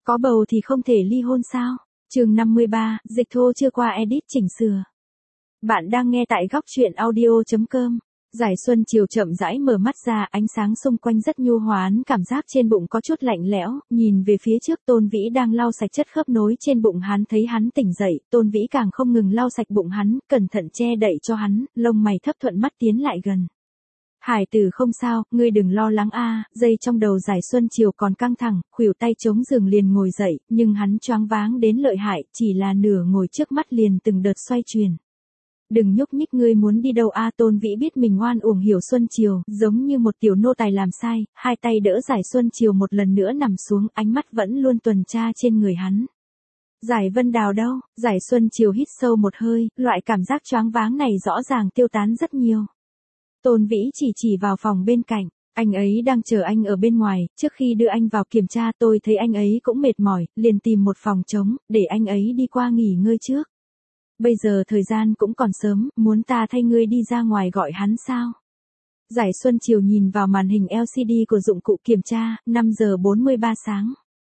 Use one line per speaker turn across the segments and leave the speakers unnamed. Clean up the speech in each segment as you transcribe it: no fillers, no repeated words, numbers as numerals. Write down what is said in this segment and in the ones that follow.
Có bầu thì không thể ly hôn sao? Chương 53, dịch thô chưa qua edit chỉnh sửa. Bạn đang nghe tại góc truyện audio.com. Giải Xuân chiều chậm rãi mở mắt ra, ánh sáng xung quanh rất nhu hòa, cảm giác trên bụng có chút lạnh lẽo, nhìn về phía trước Tôn Vĩ đang lau sạch chất khớp nối trên bụng hắn, thấy hắn tỉnh dậy, Tôn Vĩ càng không ngừng lau sạch bụng hắn, cẩn thận che đậy cho hắn, lông mày thấp thuận mắt tiến lại gần. Hải tử không sao, ngươi đừng lo lắng a. Dây trong đầu Giải Xuân chiều còn căng thẳng, khuỷu tay chống giường liền ngồi dậy, nhưng hắn choáng váng đến lợi hại, chỉ là nửa ngồi trước mắt liền từng đợt xoay chuyển. Đừng nhúc nhích, ngươi muốn đi đâu a? Tôn Vĩ biết mình oan uổng hiểu Xuân chiều, giống như một tiểu nô tài làm sai, hai tay đỡ Giải Xuân chiều một lần nữa nằm xuống, ánh mắt vẫn luôn tuần tra trên người hắn. Giải Vân Đào đâu? Giải Xuân chiều hít sâu một hơi, loại cảm giác choáng váng này rõ ràng tiêu tán rất nhiều. Tôn Vĩ chỉ vào phòng bên cạnh, anh ấy đang chờ anh ở bên ngoài, trước khi đưa anh vào kiểm tra tôi thấy anh ấy cũng mệt mỏi, liền tìm một phòng trống, để anh ấy đi qua nghỉ ngơi trước. Bây giờ thời gian cũng còn sớm, muốn ta thay ngươi đi ra ngoài gọi hắn sao? Giải Xuân chiều nhìn vào màn hình LCD của dụng cụ kiểm tra, 5 giờ 43 sáng.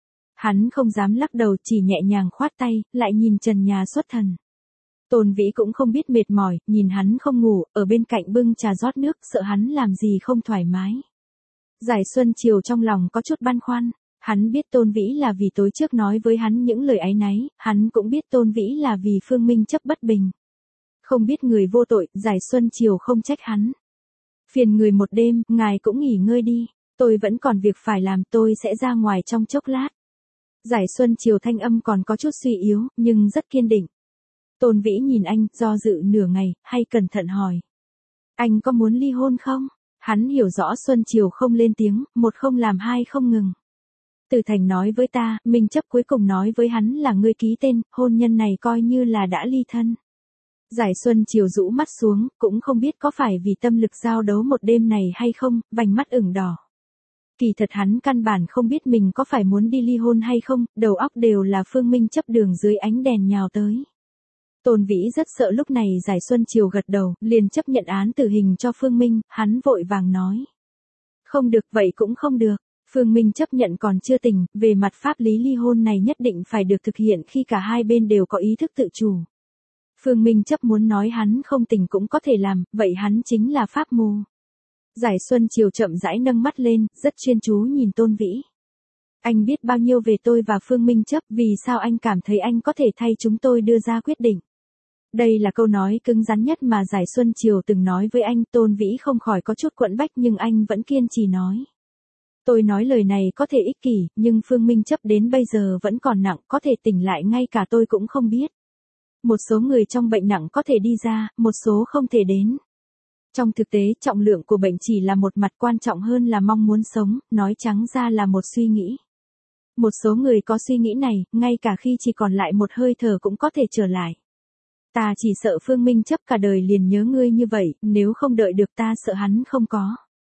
Hắn không dám lắc đầu, chỉ nhẹ nhàng khoát tay, lại nhìn trần nhà xuất thần. Tôn Vĩ cũng không biết mệt mỏi, nhìn hắn không ngủ, ở bên cạnh bưng trà rót nước, sợ hắn làm gì không thoải mái. Giải Xuân chiều trong lòng có chút băn khoăn, hắn biết Tôn Vĩ là vì tối trước nói với hắn những lời áy náy, hắn cũng biết Tôn Vĩ là vì Phương Minh chấp bất bình. Không biết người vô tội, Giải Xuân chiều không trách hắn. Phiền người một đêm, ngài cũng nghỉ ngơi đi, tôi vẫn còn việc phải làm, tôi sẽ ra ngoài trong chốc lát. Giải Xuân chiều thanh âm còn có chút suy yếu, nhưng rất kiên định. Tôn Vĩ nhìn anh, do dự nửa ngày, hay cẩn thận hỏi. Anh có muốn ly hôn không? Hắn hiểu rõ Xuân chiều không lên tiếng, một không làm hai không ngừng. Từ Thành nói với ta, Minh chấp cuối cùng nói với hắn là ngươi ký tên, hôn nhân này coi như là đã ly thân. Giải Xuân chiều rũ mắt xuống, cũng không biết có phải vì tâm lực giao đấu một đêm này hay không, vành mắt ửng đỏ. Kỳ thật hắn căn bản không biết mình có phải muốn đi ly hôn hay không, đầu óc đều là Phương Minh chấp đường dưới ánh đèn nhào tới. Tôn Vĩ rất sợ lúc này Giải Xuân chiều gật đầu, liền chấp nhận án tử hình cho Phương Minh, hắn vội vàng nói. Không được, vậy cũng không được. Phương Minh chấp nhận còn chưa tỉnh, về mặt pháp lý ly hôn này nhất định phải được thực hiện khi cả hai bên đều có ý thức tự chủ. Phương Minh chấp muốn nói hắn không tỉnh cũng có thể làm, vậy hắn chính là pháp mù. Giải Xuân chiều chậm rãi nâng mắt lên, rất chuyên chú nhìn Tôn Vĩ. Anh biết bao nhiêu về tôi và Phương Minh chấp, vì sao anh cảm thấy anh có thể thay chúng tôi đưa ra quyết định? Đây là câu nói cứng rắn nhất mà Giải Xuân chiều từng nói với anh. Tôn Vĩ không khỏi có chút quẫn bách nhưng anh vẫn kiên trì nói. Tôi nói lời này có thể ích kỷ, nhưng Phương Minh chấp đến bây giờ vẫn còn nặng, có thể tỉnh lại ngay cả tôi cũng không biết. Một số người trong bệnh nặng có thể đi ra, một số không thể đến. Trong thực tế, trọng lượng của bệnh chỉ là một mặt, quan trọng hơn là mong muốn sống, nói trắng ra là một suy nghĩ. Một số người có suy nghĩ này, ngay cả khi chỉ còn lại một hơi thở cũng có thể trở lại. Ta chỉ sợ Phương Minh chấp cả đời liền nhớ ngươi như vậy, nếu không đợi được ta sợ hắn không có.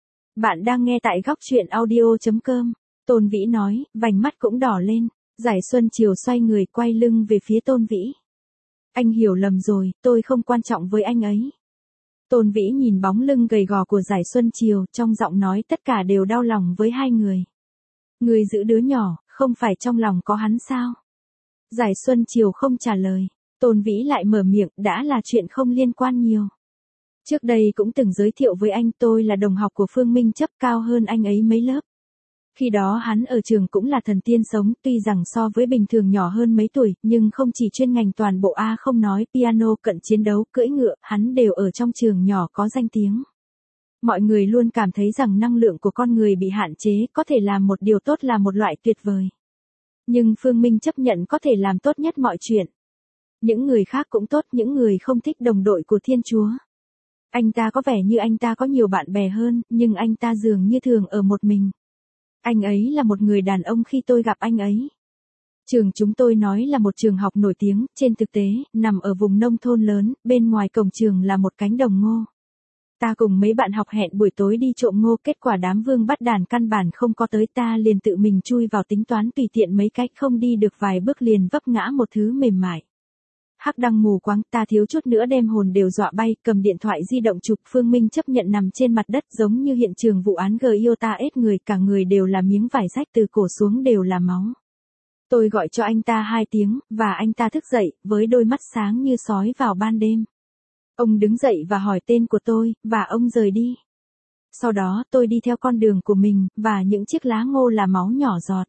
Bạn đang nghe tại góc truyện audio.com. Tôn Vĩ nói, vành mắt cũng đỏ lên. Giải Xuân chiều xoay người quay lưng về phía Tôn Vĩ. Anh hiểu lầm rồi, tôi không quan trọng với anh ấy. Tôn Vĩ nhìn bóng lưng gầy gò của Giải Xuân chiều, trong giọng nói tất cả đều đau lòng với hai người. Người giữ đứa nhỏ, không phải trong lòng có hắn sao? Giải Xuân chiều không trả lời. Tôn Vĩ lại mở miệng, đã là chuyện không liên quan nhiều. Trước đây cũng từng giới thiệu với anh, tôi là đồng học của Phương Minh chấp, cao hơn anh ấy mấy lớp. Khi đó hắn ở trường cũng là thần tiên sống, tuy rằng so với bình thường nhỏ hơn mấy tuổi, nhưng không chỉ chuyên ngành toàn bộ A không nói, piano, cận chiến đấu, cưỡi ngựa, hắn đều ở trong trường nhỏ có danh tiếng. Mọi người luôn cảm thấy rằng năng lượng của con người bị hạn chế, có thể làm một điều tốt là một loại tuyệt vời. Nhưng Phương Minh chấp nhận có thể làm tốt nhất mọi chuyện. Những người khác cũng tốt, những người không thích đồng đội của Thiên Chúa. Anh ta có vẻ như anh ta có nhiều bạn bè hơn, nhưng anh ta dường như thường ở một mình. Anh ấy là một người đàn ông khi tôi gặp anh ấy. Trường chúng tôi nói là một trường học nổi tiếng, trên thực tế, nằm ở vùng nông thôn lớn, bên ngoài cổng trường là một cánh đồng ngô. Ta cùng mấy bạn học hẹn buổi tối đi trộm ngô, kết quả đám vương bắt đàn căn bản không có tới, ta liền tự mình chui vào tính toán tùy tiện mấy cách, không đi được vài bước liền vấp ngã một thứ mềm mại. Hắc đăng mù quáng, ta thiếu chút nữa đem hồn đều dọa bay, cầm điện thoại di động chụp. Phương Minh chấp nhận nằm trên mặt đất giống như hiện trường vụ án Giota ết người, cả người đều là miếng vải rách, từ cổ xuống đều là máu. Tôi gọi cho anh ta 2 tiếng, và anh ta thức dậy, với đôi mắt sáng như sói vào ban đêm. Ông đứng dậy và hỏi tên của tôi, và ông rời đi. Sau đó tôi đi theo con đường của mình, và những chiếc lá ngô là máu nhỏ giọt.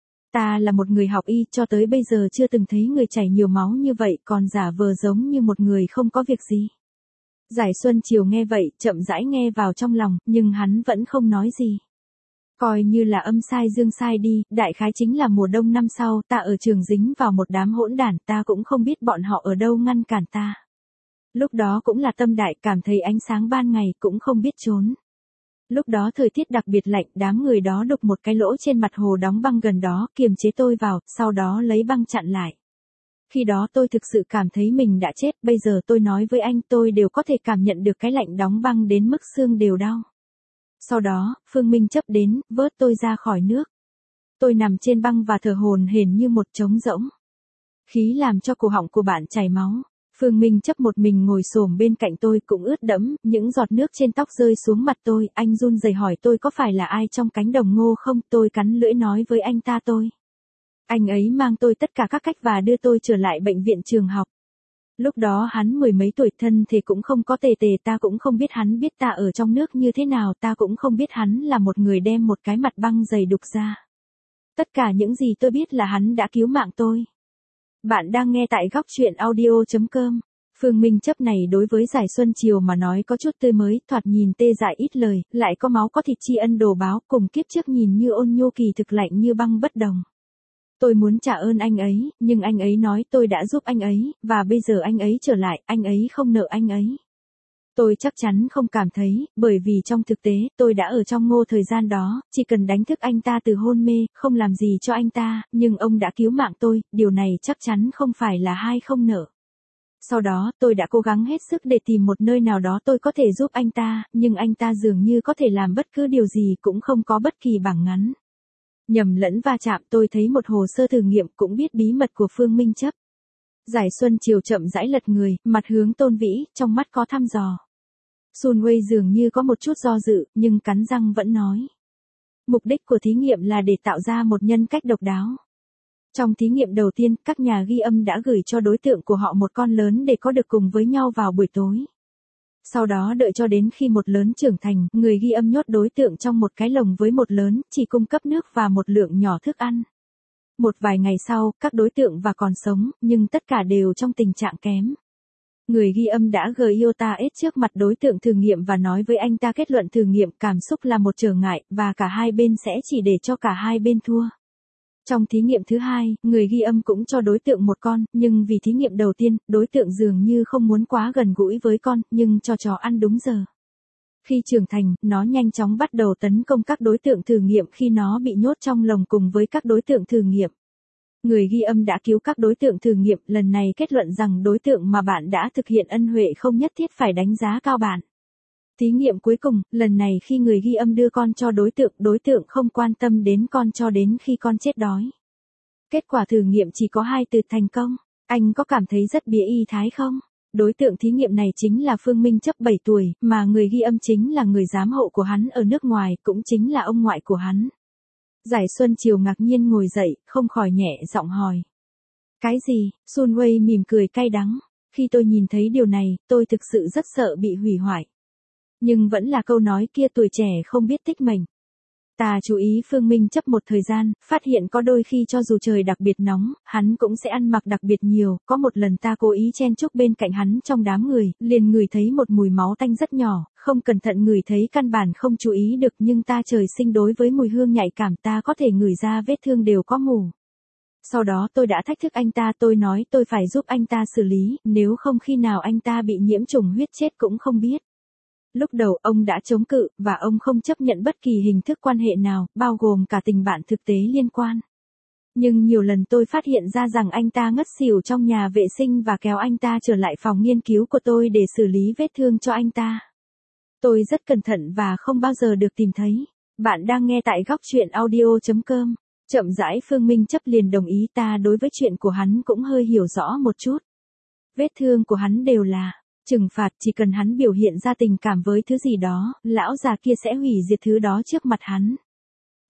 Ta là một người học y, cho tới bây giờ chưa từng thấy người chảy nhiều máu như vậy, còn giả vờ giống như một người không có việc gì. Giải Xuân Chiều nghe vậy, chậm rãi nghe vào trong lòng, nhưng hắn vẫn không nói gì. Coi như là âm sai dương sai đi, đại khái chính là mùa đông năm sau, ta ở trường dính vào một đám hỗn đản, ta cũng không biết bọn họ ở đâu ngăn cản ta. Lúc đó cũng là tâm đại, cảm thấy ánh sáng ban ngày, cũng không biết trốn. Lúc đó thời tiết đặc biệt lạnh, đám người đó đục một cái lỗ trên mặt hồ đóng băng gần đó, kiềm chế tôi vào, sau đó lấy băng chặn lại. Khi đó tôi thực sự cảm thấy mình đã chết, bây giờ tôi nói với anh tôi đều có thể cảm nhận được cái lạnh đóng băng đến mức xương đều đau. Sau đó, Phương Minh Chấp đến, vớt tôi ra khỏi nước. Tôi nằm trên băng và thở hổn hển như một trống rỗng. Khí làm cho cổ họng của bạn chảy máu. Phương Minh Chấp một mình ngồi xổm bên cạnh tôi cũng ướt đẫm, những giọt nước trên tóc rơi xuống mặt tôi, anh run rẩy hỏi tôi có phải là ai trong cánh đồng ngô không, tôi cắn lưỡi nói với anh ta tôi. Anh ấy mang tôi tất cả các cách và đưa tôi trở lại bệnh viện trường học. Lúc đó hắn 10 mấy tuổi, thân thì cũng không có tề tề, ta cũng không biết hắn biết ta ở trong nước như thế nào, ta cũng không biết hắn là một người đem một cái mặt băng dày đục ra. Tất cả những gì tôi biết là hắn đã cứu mạng tôi. Bạn đang nghe tại góc truyện audio.com. Phương Minh Chấp này đối với Giải Xuân Chiều mà nói có chút tươi mới, thoạt nhìn tê dại ít lời, lại có máu có thịt tri ân đồ báo, cùng kiếp trước nhìn như ôn nhô kỳ thực lạnh như băng bất đồng. Tôi muốn trả ơn anh ấy, nhưng anh ấy nói tôi đã giúp anh ấy, và bây giờ anh ấy trở lại, anh ấy không nợ anh ấy. Tôi chắc chắn không cảm thấy, bởi vì trong thực tế, tôi đã ở trong Ngô thời gian đó, chỉ cần đánh thức anh ta từ hôn mê, không làm gì cho anh ta, nhưng ông đã cứu mạng tôi, điều này chắc chắn không phải là hai không nợ. Sau đó, tôi đã cố gắng hết sức để tìm một nơi nào đó tôi có thể giúp anh ta, nhưng anh ta dường như có thể làm bất cứ điều gì cũng không có bất kỳ bảng ngắn. Nhầm lẫn va chạm, tôi thấy một hồ sơ thử nghiệm, cũng biết bí mật của Phương Minh Chấp. Giải Xuân Chiều chậm rãi lật người, mặt hướng Tôn Vĩ, trong mắt có thăm dò. Sun Wei dường như có một chút do dự, nhưng cắn răng vẫn nói. Mục đích của thí nghiệm là để tạo ra một nhân cách độc đáo. Trong thí nghiệm đầu tiên, các nhà ghi âm đã gửi cho đối tượng của họ một con lớn để có được cùng với nhau vào buổi tối. Sau đó đợi cho đến khi một lớn trưởng thành, người ghi âm nhốt đối tượng trong một cái lồng với một lớn, chỉ cung cấp nước và một lượng nhỏ thức ăn. Một vài ngày sau, các đối tượng và còn sống, nhưng tất cả đều trong tình trạng kém. Người ghi âm đã iota S trước mặt đối tượng thử nghiệm và nói với anh ta kết luận thử nghiệm cảm xúc là một trở ngại, và cả hai bên sẽ chỉ để cho cả hai bên thua. Trong thí nghiệm thứ hai, người ghi âm cũng cho đối tượng một con, nhưng vì thí nghiệm đầu tiên, đối tượng dường như không muốn quá gần gũi với con, nhưng cho chó ăn đúng giờ. Khi trưởng thành, nó nhanh chóng bắt đầu tấn công các đối tượng thử nghiệm khi nó bị nhốt trong lồng cùng với các đối tượng thử nghiệm. Người ghi âm đã cứu các đối tượng thử nghiệm, lần này kết luận rằng đối tượng mà bạn đã thực hiện ân huệ không nhất thiết phải đánh giá cao bạn. Thí nghiệm cuối cùng, lần này khi người ghi âm đưa con cho đối tượng không quan tâm đến con cho đến khi con chết đói. Kết quả thử nghiệm chỉ có 2 từ thành công. Anh có cảm thấy rất bía y thái không? Đối tượng thí nghiệm này chính là Phương Minh Chấp 7 tuổi, mà người ghi âm chính là người giám hộ của hắn ở nước ngoài, cũng chính là ông ngoại của hắn. Giải Xuân Chiều ngạc nhiên ngồi dậy, không khỏi nhẹ giọng hỏi. Cái gì? Sun Wei mỉm cười cay đắng. Khi tôi nhìn thấy điều này, tôi thực sự rất sợ bị hủy hoại. Nhưng vẫn là câu nói kia, tuổi trẻ không biết tích mệnh. Ta chú ý Phương Minh Chấp một thời gian, phát hiện có đôi khi cho dù trời đặc biệt nóng, hắn cũng sẽ ăn mặc đặc biệt nhiều. Có một lần ta cố ý chen chúc bên cạnh hắn trong đám người, liền ngửi thấy một mùi máu tanh rất nhỏ, không cẩn thận ngửi thấy căn bản không chú ý được, nhưng ta trời sinh đối với mùi hương nhạy cảm, ta có thể ngửi ra vết thương đều có mủ. Sau đó tôi đã thách thức anh ta, tôi nói tôi phải giúp anh ta xử lý, nếu không khi nào anh ta bị nhiễm trùng huyết chết cũng không biết. Lúc đầu ông đã chống cự, và ông không chấp nhận bất kỳ hình thức quan hệ nào, bao gồm cả tình bạn thực tế liên quan. Nhưng nhiều lần tôi phát hiện ra rằng anh ta ngất xỉu trong nhà vệ sinh và kéo anh ta trở lại phòng nghiên cứu của tôi để xử lý vết thương cho anh ta. Tôi rất cẩn thận và không bao giờ được tìm thấy. Bạn đang nghe tại góc truyện audio.com. Chậm rãi Phương Minh Chấp liền đồng ý, ta đối với chuyện của hắn cũng hơi hiểu rõ một chút. Vết thương của hắn đều là trừng phạt, chỉ cần hắn biểu hiện ra tình cảm với thứ gì đó, lão già kia sẽ hủy diệt thứ đó trước mặt hắn.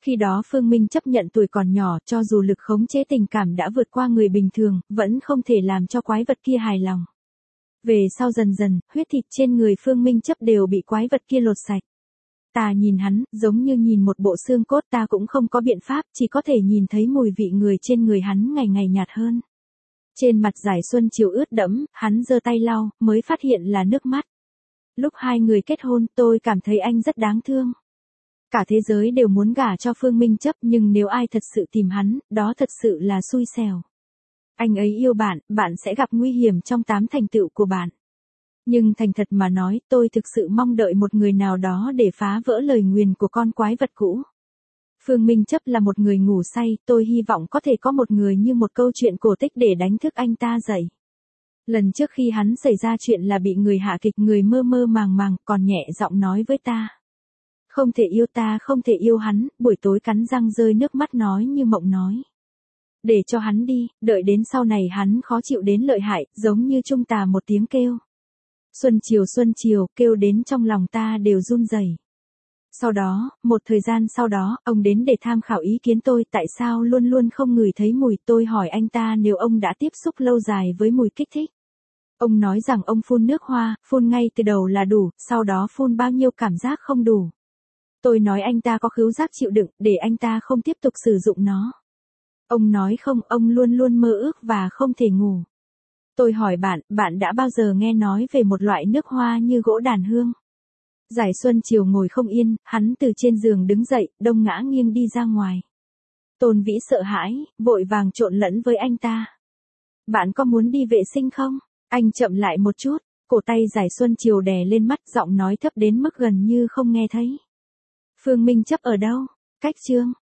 Khi đó Phương Minh chấp nhận tuổi còn nhỏ, cho dù lực khống chế tình cảm đã vượt qua người bình thường, vẫn không thể làm cho quái vật kia hài lòng. Về sau dần dần, huyết thịt trên người Phương Minh chấp đều bị quái vật kia lột sạch. Ta nhìn hắn, giống như nhìn một bộ xương cốt, ta cũng không có biện pháp, chỉ có thể nhìn thấy mùi vị người trên người hắn ngày ngày nhạt hơn. Trên mặt Giải Xuân Chiều ướt đẫm, hắn giơ tay lau, mới phát hiện là nước mắt. Lúc hai người kết hôn, tôi cảm thấy anh rất đáng thương. Cả thế giới đều muốn gả cho Phương Minh chấp, nhưng nếu ai thật sự tìm hắn, đó thật sự là xui xẻo. Anh ấy yêu bạn, bạn sẽ gặp nguy hiểm trong 8 thành tựu của bạn. Nhưng thành thật mà nói, tôi thực sự mong đợi một người nào đó để phá vỡ lời nguyền của con quái vật cũ. Phương Minh chấp là một người ngủ say, tôi hy vọng có thể có một người như một câu chuyện cổ tích để đánh thức anh ta dậy. Lần trước khi hắn xảy ra chuyện là bị người hạ kịch, người mơ mơ màng màng, còn nhẹ giọng nói với ta. Không thể yêu ta, không thể yêu hắn, buổi tối cắn răng rơi nước mắt nói như mộng nói. Để cho hắn đi, đợi đến sau này hắn khó chịu đến lợi hại, giống như trung tà một tiếng kêu. Xuân chiều, kêu đến trong lòng ta đều run rẩy. Sau đó, một thời gian sau đó, ông đến để tham khảo ý kiến tôi tại sao luôn luôn không ngửi thấy mùi. Tôi hỏi anh ta nếu ông đã tiếp xúc lâu dài với mùi kích thích. Ông nói rằng ông phun nước hoa, phun ngay từ đầu là đủ, sau đó phun bao nhiêu cảm giác không đủ. Tôi nói anh ta có khứu giác chịu đựng, để anh ta không tiếp tục sử dụng nó. Ông nói không, ông luôn luôn mơ ước và không thể ngủ. Tôi hỏi bạn đã bao giờ nghe nói về một loại nước hoa như gỗ đàn hương? Giải Xuân Chiều ngồi không yên, hắn từ trên giường đứng dậy, đông ngã nghiêng đi ra ngoài. Tôn Vĩ sợ hãi, vội vàng trộn lẫn với anh ta. Bạn có muốn đi vệ sinh không? Anh chậm lại một chút, cổ tay Giải Xuân Chiều đè lên mắt, giọng nói thấp đến mức gần như không nghe thấy. Phương Minh chấp ở đâu? Cách Trương.